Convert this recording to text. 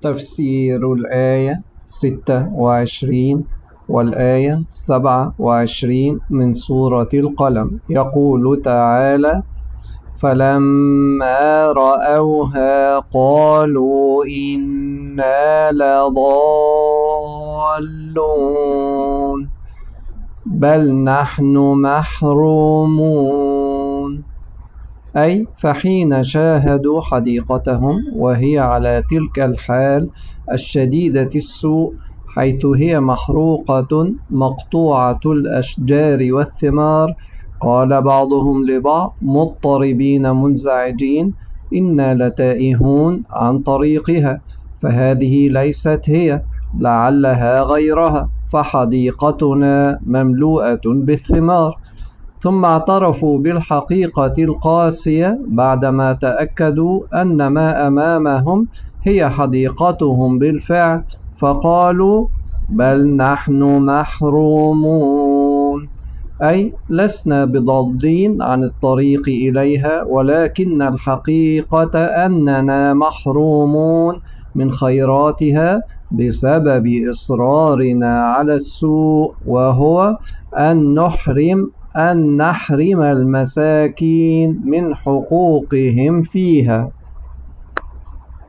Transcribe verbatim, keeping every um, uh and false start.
تفسير الآية ستة وعشرين والآية سبعة وعشرين من سورة القلم. يقول تعالى: فلما رأوها قالوا إنا لضالون بل نحن محرومون. أي فحين شاهدوا حديقتهم وهي على تلك الحال الشديدة السوء، حيث هي محروقة مقطوعة الأشجار والثمار، قال بعضهم لبعض مضطربين منزعجين: إنا لتائهون عن طريقها، فهذه ليست هي، لعلها غيرها، فحديقتنا مملوءة بالثمار. ثم اعترفوا بالحقيقة القاسية بعدما تأكدوا أن ما أمامهم هي حديقتهم بالفعل، فقالوا: بل نحن محرومون. أي لسنا بضالين عن الطريق إليها، ولكن الحقيقة أننا محرومون من خيراتها بسبب إصرارنا على السوء، وهو أن نحرم أن نحرم المساكين من حقوقهم فيها.